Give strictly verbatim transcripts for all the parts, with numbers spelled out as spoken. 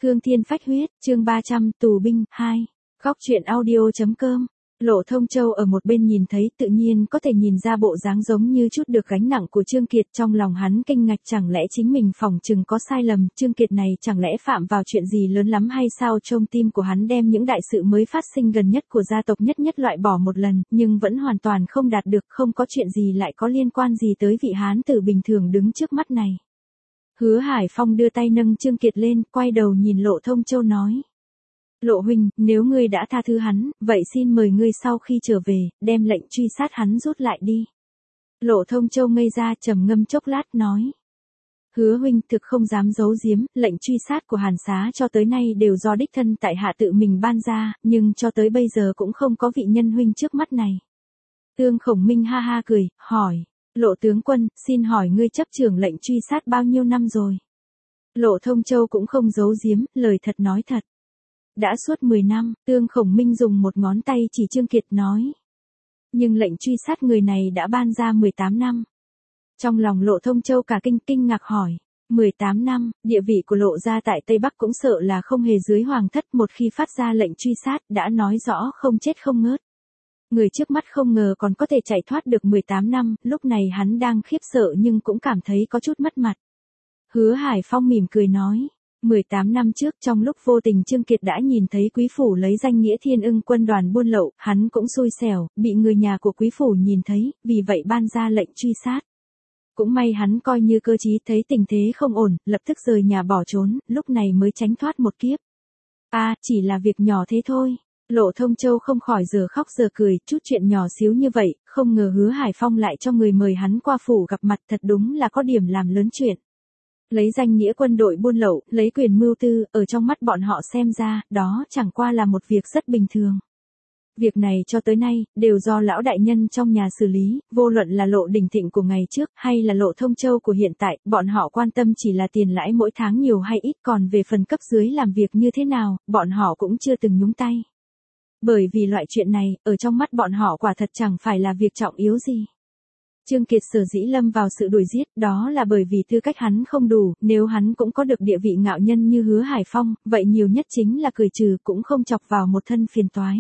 Cương Thiên Phách Huyết, chương ba trăm, Tù binh, hai. Góc truyện audio.com. Lộ Thông Châu ở một bên nhìn thấy tự nhiên có thể nhìn ra bộ dáng giống như chút được gánh nặng của Trương Kiệt, trong lòng hắn kinh ngạc, chẳng lẽ chính mình phỏng chừng có sai lầm, Trương Kiệt này chẳng lẽ phạm vào chuyện gì lớn lắm hay sao? Trong tim của hắn đem những đại sự mới phát sinh gần nhất của gia tộc nhất nhất loại bỏ một lần, nhưng vẫn hoàn toàn không đạt được, không có chuyện gì lại có liên quan gì tới vị hán tử bình thường đứng trước mắt này. Hứa Hải Phong đưa tay nâng Trương Kiệt lên, quay đầu nhìn Lộ Thông Châu nói. Lộ huynh, nếu ngươi đã tha thứ hắn, vậy xin mời ngươi sau khi trở về, đem lệnh truy sát hắn rút lại đi. Lộ Thông Châu ngây ra, trầm ngâm chốc lát nói. Hứa huynh, thực không dám giấu giếm, lệnh truy sát của Hàn Xá cho tới nay đều do đích thân tại hạ tự mình ban ra, nhưng cho tới bây giờ cũng không có vị nhân huynh trước mắt này. Tương Khổng Minh ha ha cười, hỏi. Lộ tướng quân, xin hỏi ngươi chấp trưởng lệnh truy sát bao nhiêu năm rồi? Lộ Thông Châu cũng không giấu giếm, lời thật nói thật. Đã suốt mười năm, Tương Khổng Minh dùng một ngón tay chỉ Trương Kiệt nói. Nhưng lệnh truy sát người này đã ban ra mười tám năm. Trong lòng Lộ Thông Châu cả kinh kinh ngạc hỏi. mười tám năm, địa vị của Lộ gia tại Tây Bắc cũng sợ là không hề dưới hoàng thất, một khi phát ra lệnh truy sát đã nói rõ không chết không ngớt. Người trước mắt không ngờ còn có thể chạy thoát được mười tám năm, lúc này hắn đang khiếp sợ nhưng cũng cảm thấy có chút mất mặt. Hứa Hải Phong mỉm cười nói, mười tám năm trước trong lúc vô tình Trương Kiệt đã nhìn thấy quý phủ lấy danh nghĩa Thiên Ưng quân đoàn buôn lậu, hắn cũng xui xẻo, bị người nhà của quý phủ nhìn thấy, vì vậy ban ra lệnh truy sát. Cũng may hắn coi như cơ trí, thấy tình thế không ổn, lập tức rời nhà bỏ trốn, lúc này mới tránh thoát một kiếp. À, chỉ là việc nhỏ thế thôi. Lộ Thông Châu không khỏi giờ khóc giờ cười, chút chuyện nhỏ xíu như vậy, không ngờ Hứa Hải Phong lại cho người mời hắn qua phủ gặp mặt, thật đúng là có điểm làm lớn chuyện. Lấy danh nghĩa quân đội buôn lậu, lấy quyền mưu tư, ở trong mắt bọn họ xem ra, đó chẳng qua là một việc rất bình thường. Việc này cho tới nay, đều do lão đại nhân trong nhà xử lý, vô luận là Lộ Đình Thịnh của ngày trước, hay là Lộ Thông Châu của hiện tại, bọn họ quan tâm chỉ là tiền lãi mỗi tháng nhiều hay ít, còn về phần cấp dưới làm việc như thế nào, bọn họ cũng chưa từng nhúng tay. Bởi vì loại chuyện này, ở trong mắt bọn họ quả thật chẳng phải là việc trọng yếu gì. Trương Kiệt sở dĩ lâm vào sự đuổi giết, đó là bởi vì tư cách hắn không đủ, nếu hắn cũng có được địa vị ngạo nhân như Hứa Hải Phong, vậy nhiều nhất chính là cười trừ, cũng không chọc vào một thân phiền toái.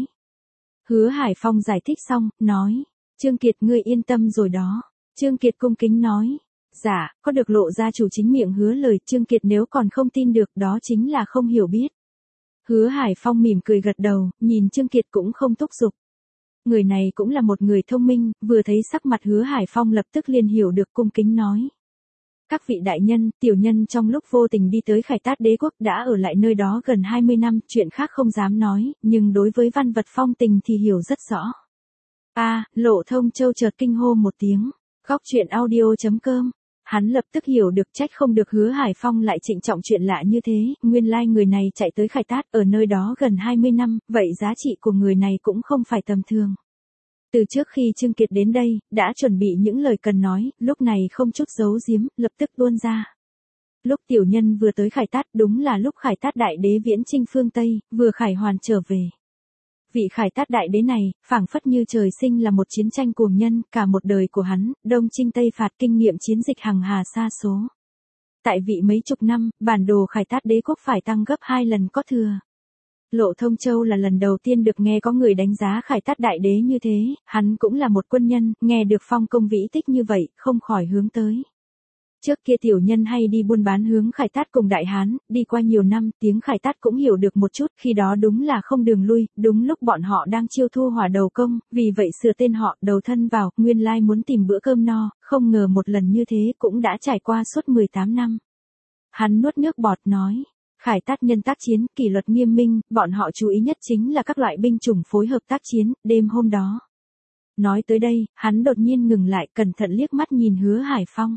Hứa Hải Phong giải thích xong, nói, Trương Kiệt ngươi yên tâm rồi đó. Trương Kiệt cung kính nói, dạ, có được Lộ gia chủ chính miệng hứa lời, Trương Kiệt nếu còn không tin được đó chính là không hiểu biết. Hứa Hải Phong mỉm cười gật đầu, nhìn Trương Kiệt cũng không thúc giục. Người này cũng là một người thông minh, vừa thấy sắc mặt Hứa Hải Phong lập tức liền hiểu được, cung kính nói. Các vị đại nhân, tiểu nhân trong lúc vô tình đi tới Khải Tát đế quốc đã ở lại nơi đó gần hai mươi năm, chuyện khác không dám nói, nhưng đối với văn vật phong tình thì hiểu rất rõ. A, à, Lộ Thông Châu chợt kinh hô một tiếng, góc truyện audio.com. Hắn lập tức hiểu được, trách không được Hứa Hải Phong lại trịnh trọng chuyện lạ như thế, nguyên lai người này chạy tới Khải Tát ở nơi đó gần hai mươi năm, vậy giá trị của người này cũng không phải tầm thường. Từ trước khi Trương Kiệt đến đây, đã chuẩn bị những lời cần nói, lúc này không chút giấu giếm, lập tức tuôn ra. Lúc tiểu nhân vừa tới Khải Tát đúng là lúc Khải Tát đại đế viễn chinh phương Tây, vừa khải hoàn trở về. Vị Khải Tát đại đế này, phảng phất như trời sinh là một chiến tranh cuồng nhân, cả một đời của hắn, đông chinh tây phạt, kinh nghiệm chiến dịch hằng hà sa số. Tại vị mấy chục năm, bản đồ Khải Tát đế quốc phải tăng gấp hai lần có thừa. Lộ Thông Châu là lần đầu tiên được nghe có người đánh giá Khải Tát đại đế như thế, hắn cũng là một quân nhân, nghe được phong công vĩ tích như vậy, không khỏi hướng tới. Trước kia tiểu nhân hay đi buôn bán hướng Khải Tát cùng Đại Hán, đi qua nhiều năm, tiếng Khải Tát cũng hiểu được một chút, khi đó đúng là không đường lui, đúng lúc bọn họ đang chiêu thu hỏa đầu công, vì vậy sửa tên họ, đầu thân vào, nguyên lai muốn tìm bữa cơm no, không ngờ một lần như thế cũng đã trải qua suốt mười tám năm. Hắn nuốt nước bọt nói, Khải Tát nhân tác chiến, kỷ luật nghiêm minh, bọn họ chú ý nhất chính là các loại binh chủng phối hợp tác chiến, đêm hôm đó. Nói tới đây, hắn đột nhiên ngừng lại, cẩn thận liếc mắt nhìn Hứa Hải Phong.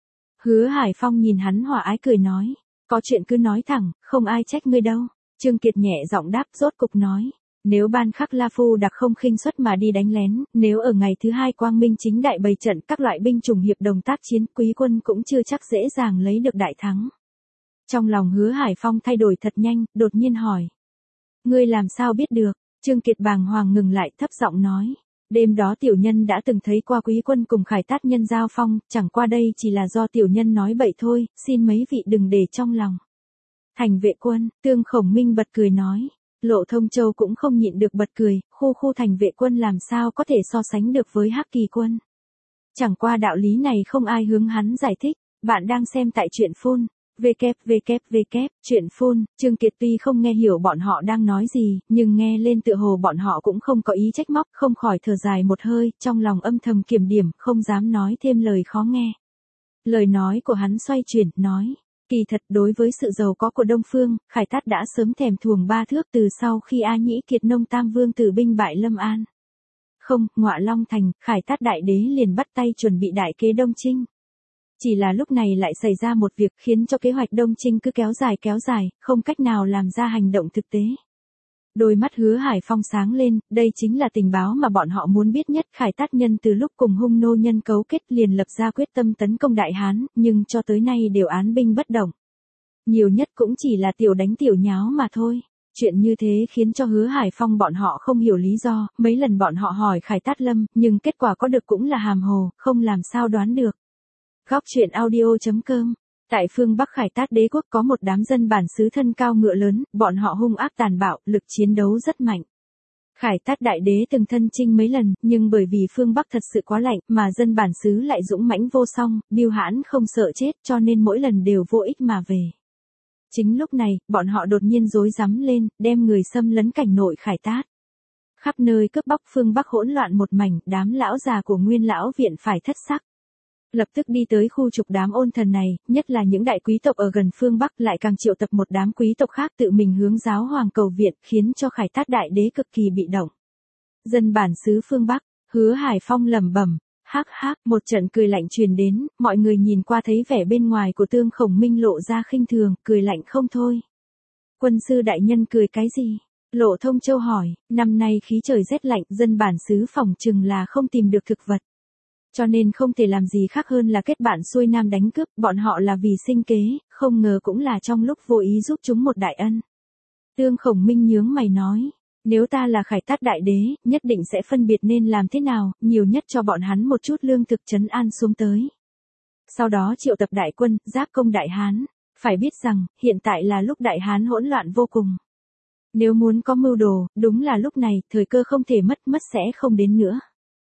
Hứa Hải Phong nhìn hắn hòa ái cười nói, có chuyện cứ nói thẳng, không ai trách ngươi đâu. Trương Kiệt nhẹ giọng đáp, rốt cục nói, nếu ban khắc La Phu đặc không khinh suất mà đi đánh lén, nếu ở ngày thứ hai quang minh chính đại bày trận các loại binh chủng hiệp đồng tác chiến, quý quân cũng chưa chắc dễ dàng lấy được đại thắng. Trong lòng Hứa Hải Phong thay đổi thật nhanh, đột nhiên hỏi, ngươi làm sao biết được? Trương Kiệt bàng hoàng ngừng lại, thấp giọng nói. Đêm đó tiểu nhân đã từng thấy qua quý quân cùng Khải Tát nhân giao phong, chẳng qua đây chỉ là do tiểu nhân nói bậy thôi, xin mấy vị đừng để trong lòng. Thành vệ quân, Tương Khổng Minh bật cười nói. Lộ Thông Châu cũng không nhịn được bật cười, khu khu thành vệ quân làm sao có thể so sánh được với Hắc Kỳ quân. Chẳng qua đạo lý này không ai hướng hắn giải thích, bạn đang xem tại truyện phun. vê kép vê kép vê kép, truyện phun, Trương Kiệt tuy không nghe hiểu bọn họ đang nói gì, nhưng nghe lên tựa hồ bọn họ cũng không có ý trách móc, không khỏi thở dài một hơi, trong lòng âm thầm kiểm điểm, không dám nói thêm lời khó nghe. Lời nói của hắn xoay chuyển, nói, kỳ thật đối với sự giàu có của Đông Phương, Khải Tát đã sớm thèm thuồng ba thước từ sau khi A Nhĩ Kiệt Nông Tam Vương tử binh bại Lâm An. Không, Ngọa Long Thành, Khải Tát đại đế liền bắt tay chuẩn bị đại kế Đông Chinh. Chỉ là lúc này lại xảy ra một việc khiến cho kế hoạch Đông Chinh cứ kéo dài kéo dài, không cách nào làm ra hành động thực tế. Đôi mắt Hứa Hải Phong sáng lên, đây chính là tình báo mà bọn họ muốn biết nhất. Khải Tát nhân từ lúc cùng Hung nô nhân cấu kết liền lập ra quyết tâm tấn công Đại Hán, nhưng cho tới nay đều án binh bất động. Nhiều nhất cũng chỉ là tiểu đánh tiểu nháo mà thôi. Chuyện như thế khiến cho Hứa Hải Phong bọn họ không hiểu lý do, mấy lần bọn họ hỏi Khải Tát Lâm, nhưng kết quả có được cũng là hàm hồ, không làm sao đoán được. Góc truyện audio.com. Tại phương Bắc Khải Tát đế quốc có một đám dân bản xứ thân cao ngựa lớn, bọn họ hung ác tàn bạo, lực chiến đấu rất mạnh. Khải Tát đại đế từng thân chinh mấy lần, nhưng bởi vì phương Bắc thật sự quá lạnh, mà dân bản xứ lại dũng mãnh vô song, biêu hãn không sợ chết, cho nên mỗi lần đều vô ích mà về. Chính lúc này, bọn họ đột nhiên rối rắm lên, đem người xâm lấn cảnh nội Khải Tát. Khắp nơi cướp bóc phương Bắc hỗn loạn một mảnh, đám lão già của Nguyên lão viện phải thất sắc. Lập tức đi tới khu trục đám ôn thần này, nhất là những đại quý tộc ở gần phương Bắc lại càng triệu tập một đám quý tộc khác tự mình hướng giáo hoàng cầu viện, khiến cho Khải Tát đại đế cực kỳ bị động. Dân bản xứ phương Bắc, Hứa Hải Phong lẩm bẩm, hắc hắc, một trận cười lạnh truyền đến, mọi người nhìn qua thấy vẻ bên ngoài của Tương Khổng Minh lộ ra khinh thường, cười lạnh không thôi. Quân sư đại nhân cười cái gì? Lộ Thông Châu hỏi, năm nay khí trời rét lạnh, dân bản xứ phỏng chừng là không tìm được thực vật. Cho nên không thể làm gì khác hơn là kết bạn xuôi nam đánh cướp, bọn họ là vì sinh kế, không ngờ cũng là trong lúc vô ý giúp chúng một đại ân. Tương Khổng Minh nhướng mày nói, nếu ta là Khải Tát đại đế, nhất định sẽ phân biệt nên làm thế nào, nhiều nhất cho bọn hắn một chút lương thực trấn an xuống tới. Sau đó triệu tập đại quân, giáp công Đại Hán, phải biết rằng, hiện tại là lúc Đại Hán hỗn loạn vô cùng. Nếu muốn có mưu đồ, đúng là lúc này, thời cơ không thể mất, mất sẽ không đến nữa.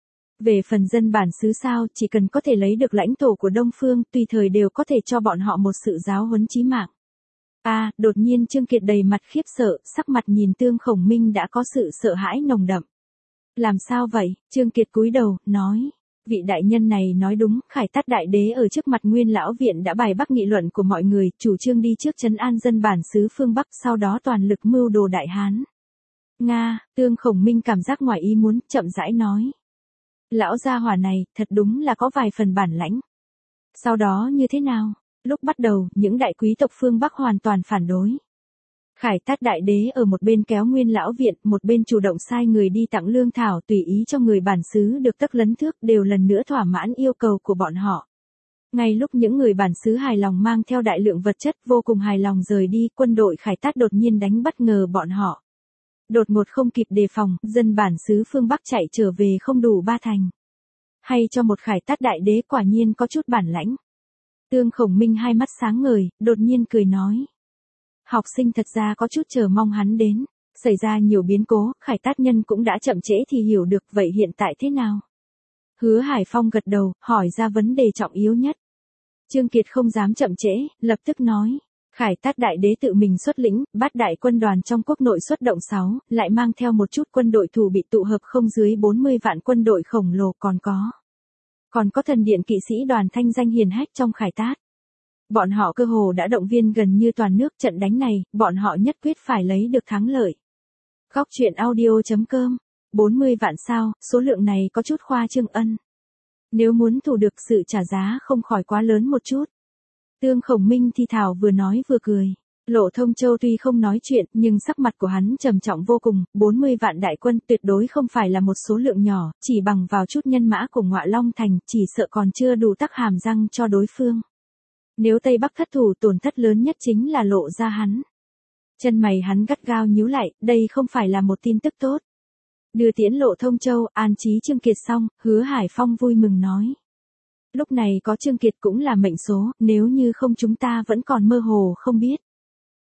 Về phần dân bản xứ sao, chỉ cần có thể lấy được lãnh thổ của Đông Phương, tùy thời đều có thể cho bọn họ một sự giáo huấn chí mạng. A, à, đột nhiên Trương Kiệt đầy mặt khiếp sợ, sắc mặt nhìn Tương Khổng Minh đã có sự sợ hãi nồng đậm. Làm sao vậy? Trương Kiệt cúi đầu, nói. Vị đại nhân này nói đúng, Khải Tát đại đế ở trước mặt Nguyên lão viện đã bày bắc nghị luận của mọi người, chủ trương đi trước trấn an dân bản xứ phương Bắc, sau đó toàn lực mưu đồ Đại Hán. Nga, Tương Khổng Minh cảm giác ngoài ý muốn, chậm rãi nói. Lão gia hỏa này, thật đúng là có vài phần bản lãnh. Sau đó như thế nào? Lúc bắt đầu, những đại quý tộc phương Bắc hoàn toàn phản đối. Khải Tát đại đế ở một bên kéo Nguyên lão viện, một bên chủ động sai người đi tặng lương thảo tùy ý cho người bản xứ được tấc lấn thước, đều lần nữa thỏa mãn yêu cầu của bọn họ. Ngay lúc những người bản xứ hài lòng mang theo đại lượng vật chất vô cùng hài lòng rời đi, quân đội Khải Tát đột nhiên đánh bất ngờ bọn họ. Đột ngột không kịp đề phòng, dân bản xứ phương Bắc chạy trở về không đủ ba thành. Hay cho một Khải Tát đại đế quả nhiên có chút bản lãnh. Tương Khổng Minh hai mắt sáng ngời, đột nhiên cười nói. Học sinh thật ra có chút chờ mong hắn đến. Xảy ra nhiều biến cố, Khải Tát nhân cũng đã chậm trễ thì hiểu được, vậy hiện tại thế nào? Hứa Hải Phong gật đầu, hỏi ra vấn đề trọng yếu nhất. Trương Kiệt không dám chậm trễ, lập tức nói. Khải Tát đại đế tự mình xuất lĩnh, bắt đại quân đoàn trong quốc nội xuất động sáu, lại mang theo một chút quân đội thù bị tụ hợp không dưới bốn mươi vạn quân đội khổng lồ, còn có. Còn có thần điện kỵ sĩ đoàn thanh danh hiền hách trong Khải Tát. Bọn họ cơ hồ đã động viên gần như toàn nước, trận đánh này, bọn họ nhất quyết phải lấy được thắng lợi. Góc truyện audio.com, bốn mươi vạn sao, số lượng này có chút khoa trương ân. Nếu muốn thủ được sự trả giá không khỏi quá lớn một chút. Tương Khổng Minh thi thảo vừa nói vừa cười. Lộ Thông Châu tuy không nói chuyện, nhưng sắc mặt của hắn trầm trọng vô cùng, bốn mươi vạn đại quân tuyệt đối không phải là một số lượng nhỏ, chỉ bằng vào chút nhân mã của Ngọa Long Thành, chỉ sợ còn chưa đủ tắc hàm răng cho đối phương. Nếu Tây Bắc thất thủ, tổn thất lớn nhất chính là lộ ra hắn. Chân mày hắn gắt gao nhíu lại, đây không phải là một tin tức tốt. Đưa tiễn Lộ Thông Châu, an trí Trương Kiệt xong, Hứa Hải Phong vui mừng nói. Lúc này có Trương Kiệt cũng là mệnh số, nếu như không chúng ta vẫn còn mơ hồ không biết.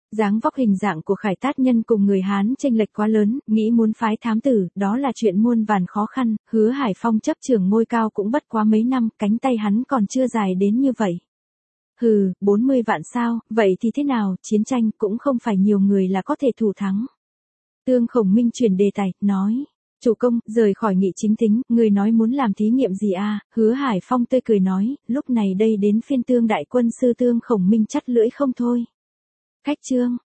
Dáng vóc hình dạng của Khải Tát Nhân cùng người Hán chênh lệch quá lớn, nghĩ muốn phái thám tử, đó là chuyện muôn vàn khó khăn, Hứa Hải Phong chấp trưởng ngôi cao cũng bất quá mấy năm, cánh tay hắn còn chưa dài đến như vậy. Hừ, bốn mươi vạn sao, vậy thì thế nào, chiến tranh cũng không phải nhiều người là có thể thủ thắng. Tương Khổng Minh chuyển đề tài, nói. Chủ công, rời khỏi nghị chính tính, người nói muốn làm thí nghiệm gì à, Hứa Hải Phong tươi cười nói, lúc này đây đến phiên Tương đại quân sư Tương Khổng Minh chắt lưỡi không thôi. Khách trương,